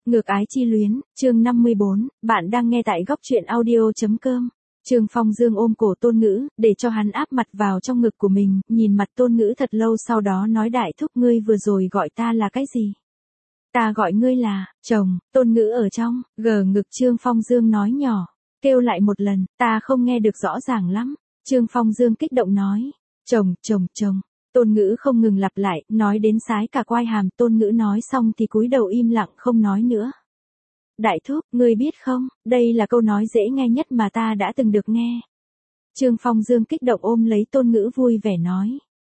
Ngược ái chi luyến, chương 54, bạn đang nghe tại góc truyện audio.com. Trương Phong Dương ôm cổ Tôn Ngữ, để cho hắn áp mặt vào trong ngực của mình, nhìn mặt Tôn Ngữ thật lâu sau đó nói đại thúc ngươi vừa rồi gọi ta là cái gì? Ta gọi ngươi là, chồng, Tôn Ngữ ở trong, gờ ngực Trương Phong Dương nói nhỏ, kêu lại một lần, ta không nghe được rõ ràng lắm. Trương Phong Dương kích động nói, chồng. Tôn Ngữ không ngừng lặp lại, nói đến sái cả quai hàm. Tôn Ngữ nói xong thì cúi đầu im lặng không nói nữa. Đại thúc, ngươi biết không, đây là câu nói dễ nghe nhất mà ta đã từng được nghe. Trương Phong Dương kích động ôm lấy Tôn Ngữ vui vẻ nói.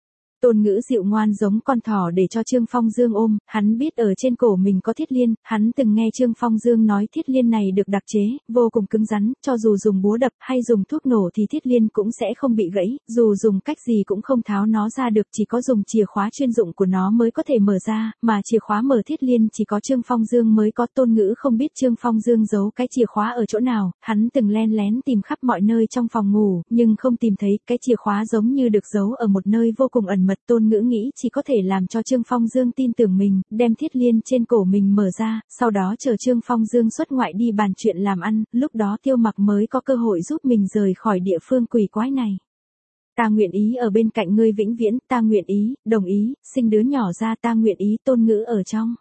Tôn Ngữ dịu ngoan giống con thỏ để cho Trương Phong Dương ôm, hắn biết ở trên cổ mình có thiết liên, hắn từng nghe Trương Phong Dương nói thiết liên này được đặc chế, vô cùng cứng rắn, cho dù dùng búa đập hay dùng thuốc nổ thì thiết liên cũng sẽ không bị gãy, dù dùng cách gì cũng không tháo nó ra được, chỉ có dùng chìa khóa chuyên dụng của nó mới có thể mở ra, mà chìa khóa mở thiết liên chỉ có Trương Phong Dương mới có. Tôn Ngữ không biết Trương Phong Dương giấu cái chìa khóa ở chỗ nào, hắn từng len lén tìm khắp mọi nơi trong phòng ngủ, nhưng không tìm thấy, cái chìa khóa giống như được giấu ở một nơi vô cùng ẩn mật. Tôn Ngữ nghĩ chỉ có thể làm cho Trương Phong Dương tin tưởng mình, đem thiết liên trên cổ mình mở ra, sau đó chờ Trương Phong Dương xuất ngoại đi bàn chuyện làm ăn, lúc đó Tiêu Mặc mới có cơ hội giúp mình rời khỏi địa phương quỷ quái này. Ta nguyện ý ở bên cạnh ngươi vĩnh viễn, ta nguyện ý, đồng ý, sinh đứa nhỏ ra, ta nguyện ý. Tôn Ngữ ở trong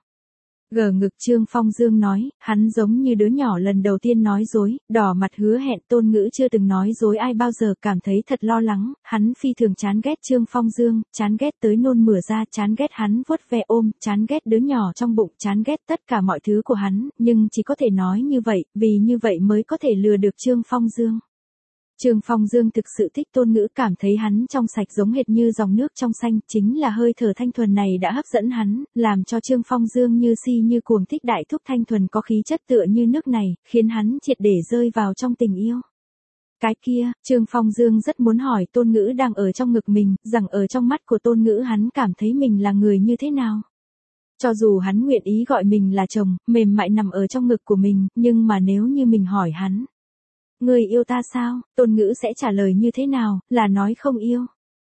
gờ ngực Trương Phong Dương nói, hắn giống như đứa nhỏ lần đầu tiên nói dối, đỏ mặt hứa hẹn. Tôn Ngữ chưa từng nói dối ai bao giờ, cảm thấy thật lo lắng, hắn phi thường chán ghét Trương Phong Dương, chán ghét tới nôn mửa ra, chán ghét hắn vuốt ve ôm, chán ghét đứa nhỏ trong bụng, chán ghét tất cả mọi thứ của hắn, nhưng chỉ có thể nói như vậy, vì như vậy mới có thể lừa được Trương Phong Dương. Trương Phong Dương thực sự thích Tôn Ngữ, cảm thấy hắn trong sạch giống hệt như dòng nước trong xanh, chính là hơi thở thanh thuần này đã hấp dẫn hắn, làm cho Trương Phong Dương như si như cuồng thích đại thúc thanh thuần có khí chất tựa như nước này, khiến hắn triệt để rơi vào trong tình yêu. Cái kia, Trương Phong Dương rất muốn hỏi Tôn Ngữ đang ở trong ngực mình, rằng ở trong mắt của Tôn Ngữ hắn cảm thấy mình là người như thế nào. Cho dù hắn nguyện ý gọi mình là chồng, mềm mại nằm ở trong ngực của mình, nhưng mà nếu như mình hỏi hắn, ngươi yêu ta sao? Tôn Ngữ sẽ trả lời như thế nào, là nói không yêu?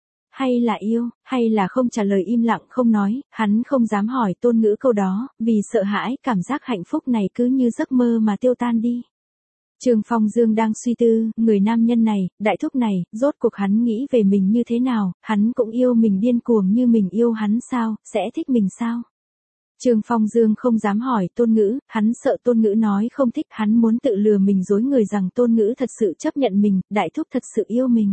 Hay là yêu, hay là không trả lời im lặng không nói, hắn không dám hỏi Tôn Ngữ câu đó, vì sợ hãi cảm giác hạnh phúc này cứ như giấc mơ mà tiêu tan đi. Trương Phong Dương đang suy tư, người nam nhân này, đại thúc này, rốt cuộc hắn nghĩ về mình như thế nào, hắn cũng yêu mình điên cuồng như mình yêu hắn sao, sẽ thích mình sao? Trương Phong Dương không dám hỏi Tôn Ngữ, hắn sợ Tôn Ngữ nói không thích, hắn muốn tự lừa mình dối người rằng Tôn Ngữ thật sự chấp nhận mình, đại thúc thật sự yêu mình.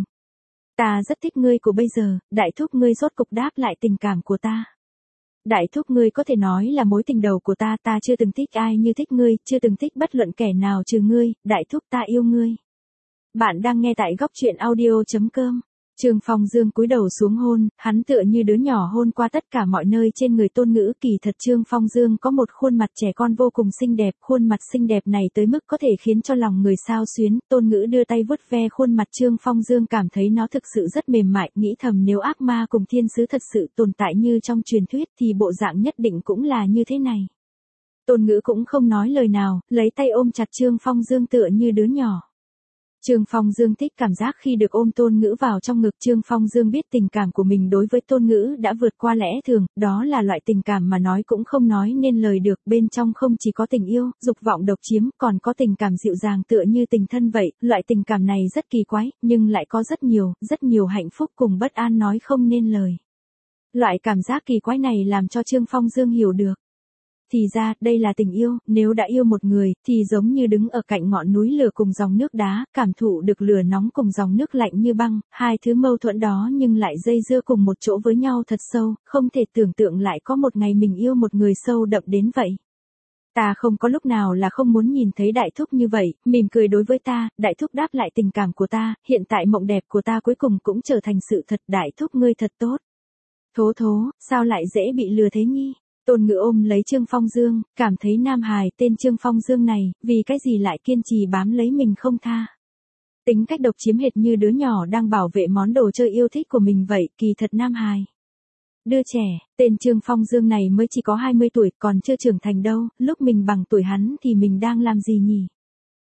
Ta rất thích ngươi của bây giờ, đại thúc ngươi rốt cục đáp lại tình cảm của ta. Đại thúc ngươi có thể nói là mối tình đầu của ta, ta chưa từng thích ai như thích ngươi, chưa từng thích bất luận kẻ nào trừ ngươi, đại thúc ta yêu ngươi. Bạn đang nghe tại góc truyện audio.com. Trương Phong Dương cúi đầu xuống hôn, hắn tựa như đứa nhỏ hôn qua tất cả mọi nơi trên người Tôn Ngữ. Kỳ thật Trương Phong Dương có một khuôn mặt trẻ con vô cùng xinh đẹp, khuôn mặt xinh đẹp này tới mức có thể khiến cho lòng người xao xuyến. Tôn Ngữ đưa tay vuốt ve khuôn mặt Trương Phong Dương, cảm thấy nó thực sự rất mềm mại, nghĩ thầm nếu ác ma cùng thiên sứ thật sự tồn tại như trong truyền thuyết thì bộ dạng nhất định cũng là như thế này. Tôn Ngữ cũng không nói lời nào, lấy tay ôm chặt Trương Phong Dương tựa như đứa nhỏ. Trương Phong Dương thích cảm giác khi được ôm Tôn Ngữ vào trong ngực. Trương Phong Dương biết tình cảm của mình đối với Tôn Ngữ đã vượt qua lẽ thường, đó là loại tình cảm mà nói cũng không nói nên lời được, bên trong không chỉ có tình yêu, dục vọng độc chiếm, còn có tình cảm dịu dàng tựa như tình thân vậy, loại tình cảm này rất kỳ quái, nhưng lại có rất nhiều hạnh phúc cùng bất an nói không nên lời. Loại cảm giác kỳ quái này làm cho Trương Phong Dương hiểu được. Thì ra, đây là tình yêu, nếu đã yêu một người, thì giống như đứng ở cạnh ngọn núi lửa cùng dòng nước đá, cảm thụ được lửa nóng cùng dòng nước lạnh như băng, hai thứ mâu thuẫn đó nhưng lại dây dưa cùng một chỗ với nhau thật sâu, không thể tưởng tượng lại có một ngày mình yêu một người sâu đậm đến vậy. Ta không có lúc nào là không muốn nhìn thấy đại thúc như vậy, mỉm cười đối với ta, đại thúc đáp lại tình cảm của ta, hiện tại mộng đẹp của ta cuối cùng cũng trở thành sự thật, đại thúc ngươi thật tốt. Thố, sao lại dễ bị lừa thế nhỉ? Tôn Ngữ ôm lấy Trương Phong Dương, cảm thấy nam hài tên Trương Phong Dương này, vì cái gì lại kiên trì bám lấy mình không tha. Tính cách độc chiếm hệt như đứa nhỏ đang bảo vệ món đồ chơi yêu thích của mình vậy, kỳ thật nam hài. Đứa trẻ, tên Trương Phong Dương này mới chỉ có 20 tuổi, còn chưa trưởng thành đâu, lúc mình bằng tuổi hắn thì mình đang làm gì nhỉ?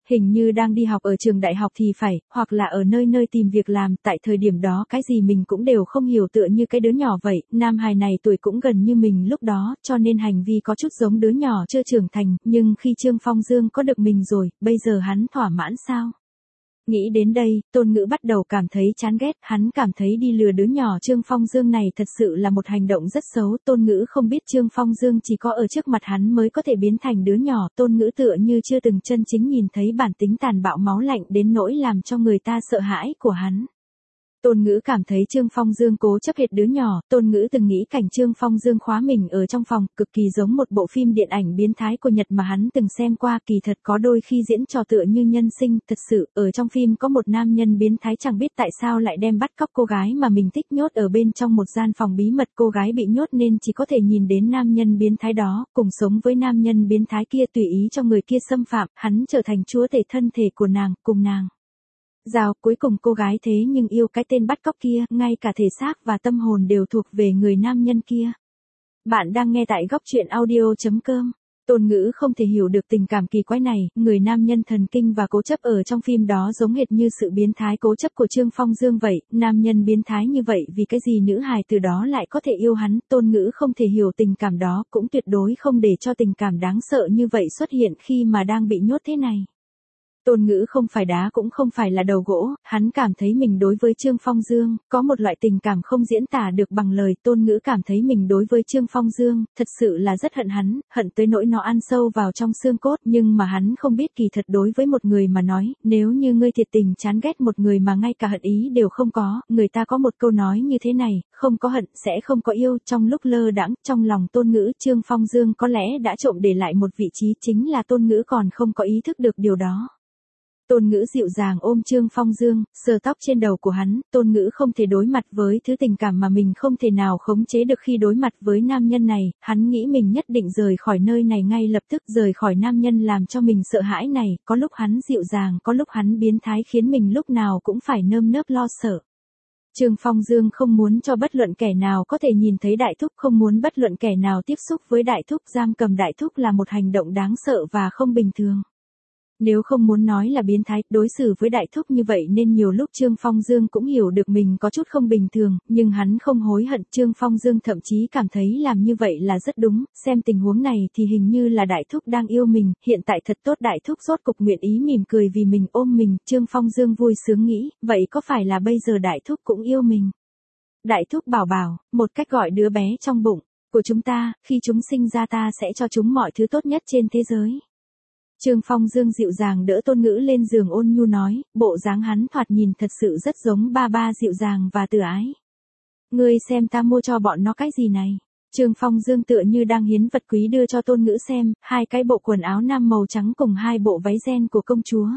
hình như đang đi học ở trường đại học thì phải, hoặc là ở nơi nơi tìm việc làm, tại thời điểm đó cái gì mình cũng đều không hiểu tựa như cái đứa nhỏ vậy, nam hài này tuổi cũng gần như mình lúc đó, cho nên hành vi có chút giống đứa nhỏ chưa trưởng thành, nhưng khi Trương Phong Dương có được mình rồi, bây giờ hắn thỏa mãn sao? Nghĩ đến đây, Tôn Ngữ bắt đầu cảm thấy chán ghét, hắn cảm thấy đi lừa đứa nhỏ Trương Phong Dương này thật sự là một hành động rất xấu, Tôn Ngữ không biết Trương Phong Dương chỉ có ở trước mặt hắn mới có thể biến thành đứa nhỏ, Tôn Ngữ tựa như chưa từng chân chính nhìn thấy bản tính tàn bạo máu lạnh đến nỗi làm cho người ta sợ hãi của hắn. Tôn Ngữ cảm thấy Trương Phong Dương cố chấp hiệt đứa nhỏ, Tôn Ngữ từng nghĩ cảnh Trương Phong Dương khóa mình ở trong phòng, cực kỳ giống một bộ phim điện ảnh biến thái của Nhật mà hắn từng xem qua, kỳ thật có đôi khi diễn trò tựa như nhân sinh, thật sự, ở trong phim có một nam nhân biến thái chẳng biết tại sao lại đem bắt cóc cô gái mà mình thích nhốt ở bên trong một gian phòng bí mật, cô gái bị nhốt nên chỉ có thể nhìn đến nam nhân biến thái đó, cùng sống với nam nhân biến thái kia tùy ý cho người kia xâm phạm, hắn trở thành chúa tể thân thể của nàng, cùng nàng giao, cuối cùng cô gái thế nhưng yêu cái tên bắt cóc kia, ngay cả thể xác và tâm hồn đều thuộc về người nam nhân kia. Bạn đang nghe tại góc truyện audio.com. Tôn Ngữ không thể hiểu được tình cảm kỳ quái này, người nam nhân thần kinh và cố chấp ở trong phim đó giống hệt như sự biến thái cố chấp của Trương Phong Dương vậy, nam nhân biến thái như vậy vì cái gì nữ hài từ đó lại có thể yêu hắn, Tôn Ngữ không thể hiểu tình cảm đó, cũng tuyệt đối không để cho tình cảm đáng sợ như vậy xuất hiện khi mà đang bị nhốt thế này. Tôn Ngữ không phải đá cũng không phải là đầu gỗ, hắn cảm thấy mình đối với Trương Phong Dương, có một loại tình cảm không diễn tả được bằng lời, Tôn Ngữ cảm thấy mình đối với Trương Phong Dương, thật sự là rất hận hắn, hận tới nỗi nó ăn sâu vào trong xương cốt, nhưng mà hắn không biết kỳ thật đối với một người mà nói, nếu như ngươi thiệt tình chán ghét một người mà ngay cả hận ý đều không có, người ta có một câu nói như thế này, không có hận, sẽ không có yêu, trong lúc lơ đãng, trong lòng Tôn Ngữ, Trương Phong Dương có lẽ đã trộm để lại một vị trí, chính là Tôn Ngữ còn không có ý thức được điều đó. Tôn Ngữ dịu dàng ôm Trương Phong Dương, sờ tóc trên đầu của hắn, Tôn Ngữ không thể đối mặt với thứ tình cảm mà mình không thể nào khống chế được khi đối mặt với nam nhân này, hắn nghĩ mình nhất định rời khỏi nơi này ngay lập tức, rời khỏi nam nhân làm cho mình sợ hãi này, có lúc hắn dịu dàng, có lúc hắn biến thái khiến mình lúc nào cũng phải nơm nớp lo sợ. Trương Phong Dương không muốn cho bất luận kẻ nào có thể nhìn thấy Đại Thúc, không muốn bất luận kẻ nào tiếp xúc với Đại Thúc, giam cầm Đại Thúc là một hành động đáng sợ và không bình thường. Nếu không muốn nói là biến thái, đối xử với Đại Thúc như vậy nên nhiều lúc Trương Phong Dương cũng hiểu được mình có chút không bình thường, nhưng hắn không hối hận, Trương Phong Dương thậm chí cảm thấy làm như vậy là rất đúng, xem tình huống này thì hình như là Đại Thúc đang yêu mình, hiện tại thật tốt Đại Thúc rốt cục nguyện ý mỉm cười vì mình ôm mình, Trương Phong Dương vui sướng nghĩ, vậy có phải là bây giờ Đại Thúc cũng yêu mình? Đại Thúc bảo bảo, một cách gọi đứa bé trong bụng của chúng ta, khi chúng sinh ra ta sẽ cho chúng mọi thứ tốt nhất trên thế giới. Trương Phong Dương dịu dàng đỡ Tôn Ngữ lên giường ôn nhu nói, bộ dáng hắn thoạt nhìn thật sự rất giống ba ba dịu dàng và từ ái. Ngươi xem ta mua cho bọn nó cái gì này? Trương Phong Dương tựa như đang hiến vật quý đưa cho Tôn Ngữ xem, hai cái bộ quần áo nam màu trắng cùng hai bộ váy ren của công chúa.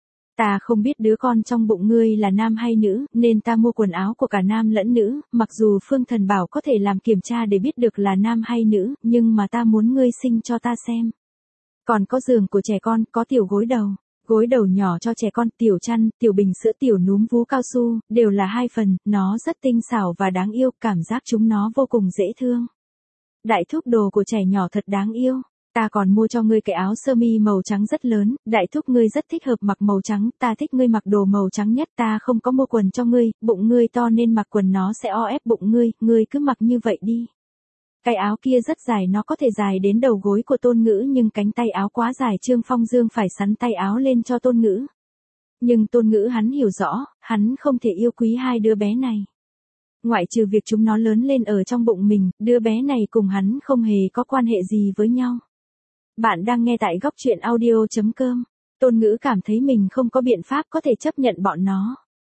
Ta không biết đứa con trong bụng ngươi là nam hay nữ, nên ta mua quần áo của cả nam lẫn nữ, mặc dù Phương Thần bảo có thể làm kiểm tra để biết được là nam hay nữ, nhưng mà ta muốn ngươi sinh cho ta xem. Còn có giường của trẻ con, có tiểu gối đầu nhỏ cho trẻ con, tiểu chăn, tiểu bình sữa, tiểu núm vú cao su, đều là 2 phần, nó rất tinh xảo và đáng yêu, cảm giác chúng nó vô cùng dễ thương. Đại Thúc đồ của trẻ nhỏ thật đáng yêu. Ta còn mua cho ngươi cái áo sơ mi màu trắng rất lớn, Đại Thúc ngươi rất thích hợp mặc màu trắng, ta thích ngươi mặc đồ màu trắng nhất, ta không có mua quần cho ngươi, bụng ngươi to nên mặc quần nó sẽ o ép bụng ngươi cứ mặc như vậy đi. Cái áo kia rất dài, nó có thể dài đến đầu gối của Tôn Ngữ nhưng cánh tay áo quá dài, Trương Phong Dương phải xắn tay áo lên cho Tôn Ngữ. Nhưng Tôn Ngữ hắn hiểu rõ, hắn không thể yêu quý hai đứa bé này. Ngoại trừ việc chúng nó lớn lên ở trong bụng mình, đứa bé này cùng hắn không hề có quan hệ gì với nhau. Bạn đang nghe tại góc truyện audio.com. Tôn Ngữ cảm thấy mình không có biện pháp có thể chấp nhận bọn nó.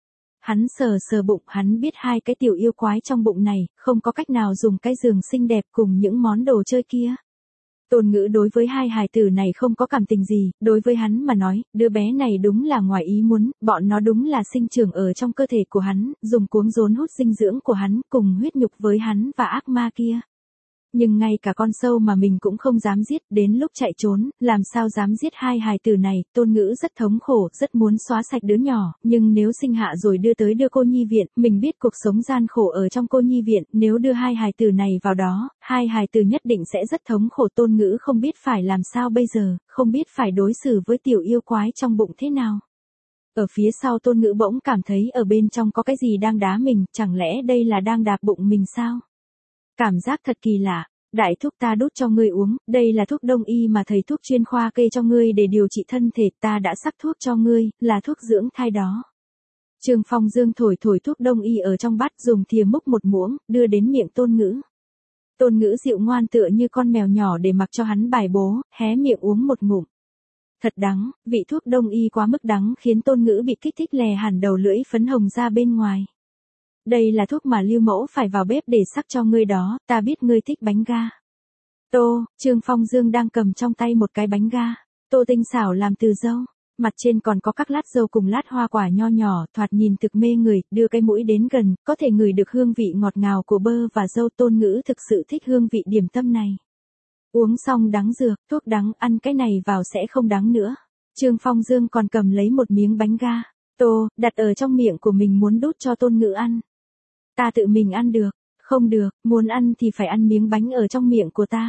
Hắn sờ bụng, hắn biết hai cái tiểu yêu quái trong bụng này, không có cách nào dùng cái giường xinh đẹp cùng những món đồ chơi kia. Tôn Ngữ đối với hai hài tử này không có cảm tình gì, đối với hắn mà nói, đứa bé này đúng là ngoài ý muốn, bọn nó đúng là sinh trưởng ở trong cơ thể của hắn, dùng cuống rốn hút dinh dưỡng của hắn, cùng huyết nhục với hắn và ác ma kia. Nhưng ngay cả con sâu mà mình cũng không dám giết, đến lúc chạy trốn, làm sao dám giết hai hài tử này, Tôn Ngữ rất thống khổ, rất muốn xóa sạch đứa nhỏ, nhưng nếu sinh hạ rồi đưa cô nhi viện, mình biết cuộc sống gian khổ ở trong cô nhi viện, nếu đưa hai hài tử này vào đó, hai hài tử nhất định sẽ rất thống khổ. Tôn Ngữ không biết phải làm sao bây giờ, không biết phải đối xử với tiểu yêu quái trong bụng thế nào. Ở phía sau Tôn Ngữ bỗng cảm thấy ở bên trong có cái gì đang đá mình, chẳng lẽ đây là đang đạp bụng mình sao? Cảm giác thật kỳ lạ. Đại thúc, ta đút cho ngươi uống, đây là thuốc đông y mà thầy thuốc chuyên khoa kê cho ngươi để điều trị thân thể, ta đã sắc thuốc cho ngươi, là thuốc dưỡng thai đó. Trương Phong Dương thổi thuốc đông y ở trong bát, dùng thìa múc một muỗng, đưa đến miệng Tôn Ngữ. Tôn Ngữ dịu ngoan tựa như con mèo nhỏ để mặc cho hắn bài bố, hé miệng uống một ngụm. Thật đắng, vị thuốc đông y quá mức đắng khiến Tôn Ngữ bị kích thích lè hẳn đầu lưỡi phấn hồng ra bên ngoài. Đây là thuốc mà Lưu Mẫu phải vào bếp để sắc cho ngươi đó, ta biết ngươi thích bánh ga. Tô, Trương Phong Dương đang cầm trong tay một cái bánh ga. Tô tinh xảo làm từ dâu. Mặt trên còn có các lát dâu cùng lát hoa quả nho nhỏ, thoạt nhìn thực mê người, đưa cái mũi đến gần, có thể ngửi được hương vị ngọt ngào của bơ và dâu. Tôn Ngữ thực sự thích hương vị điểm tâm này. Uống xong đắng dược, thuốc đắng, ăn cái này vào sẽ không đắng nữa. Trương Phong Dương còn cầm lấy một miếng bánh ga. Tô, đặt ở trong miệng của mình muốn đút cho Tôn Ngữ ăn. Ta tự mình ăn được. Không được, muốn ăn thì phải ăn miếng bánh ở trong miệng của ta.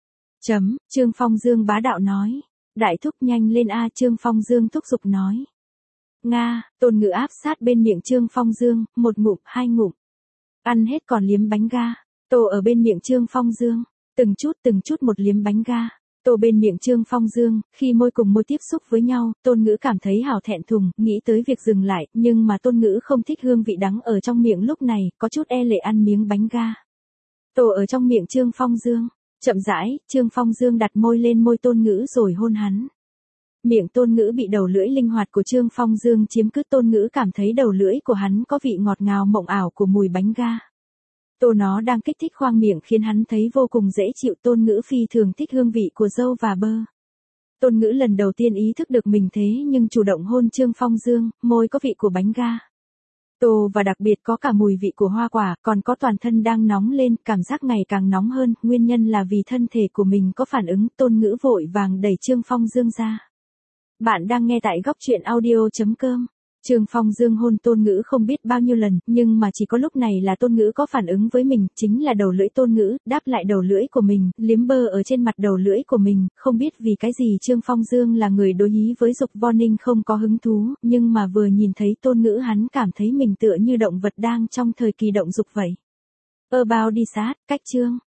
Trương Phong Dương bá đạo nói. Đại thúc nhanh lên a, Trương Phong Dương thúc giục nói. Nga, Tôn Ngữ áp sát bên miệng Trương Phong Dương, một ngụm, hai ngụm. Ăn hết còn liếm bánh ga. Tô ở bên miệng Trương Phong Dương, từng chút một liếm bánh ga. Tô bên miệng Trương Phong Dương, khi môi cùng môi tiếp xúc với nhau, Tôn Ngữ cảm thấy hào thẹn thùng, nghĩ tới việc dừng lại, nhưng mà Tôn Ngữ không thích hương vị đắng ở trong miệng lúc này, có chút e lệ ăn miếng bánh ga. Tô ở trong miệng Trương Phong Dương, chậm rãi, Trương Phong Dương đặt môi lên môi Tôn Ngữ rồi hôn hắn. Miệng Tôn Ngữ bị đầu lưỡi linh hoạt của Trương Phong Dương chiếm cứ. Tôn Ngữ cảm thấy đầu lưỡi của hắn có vị ngọt ngào mộng ảo của mùi bánh ga. Tô nó đang kích thích khoang miệng khiến hắn thấy vô cùng dễ chịu. Tôn Ngữ phi thường thích hương vị của dâu và bơ. Tôn Ngữ lần đầu tiên ý thức được mình thế nhưng chủ động hôn Trương Phong Dương, môi có vị của bánh ga. Tô và đặc biệt có cả mùi vị của hoa quả, còn có toàn thân đang nóng lên, cảm giác ngày càng nóng hơn, nguyên nhân là vì thân thể của mình có phản ứng. Tôn Ngữ vội vàng đẩy Trương Phong Dương ra. Bạn đang nghe tại góc truyện audio.com. Trương Phong Dương hôn Tôn Ngữ không biết bao nhiêu lần, nhưng mà chỉ có lúc này là Tôn Ngữ có phản ứng với mình, chính là đầu lưỡi Tôn Ngữ, đáp lại đầu lưỡi của mình, liếm bơ ở trên mặt đầu lưỡi của mình, không biết vì cái gì Trương Phong Dương là người đối ý với dục vo ninh không có hứng thú, nhưng mà vừa nhìn thấy Tôn Ngữ hắn cảm thấy mình tựa như động vật đang trong thời kỳ động dục vậy. About đi sát, cách chương.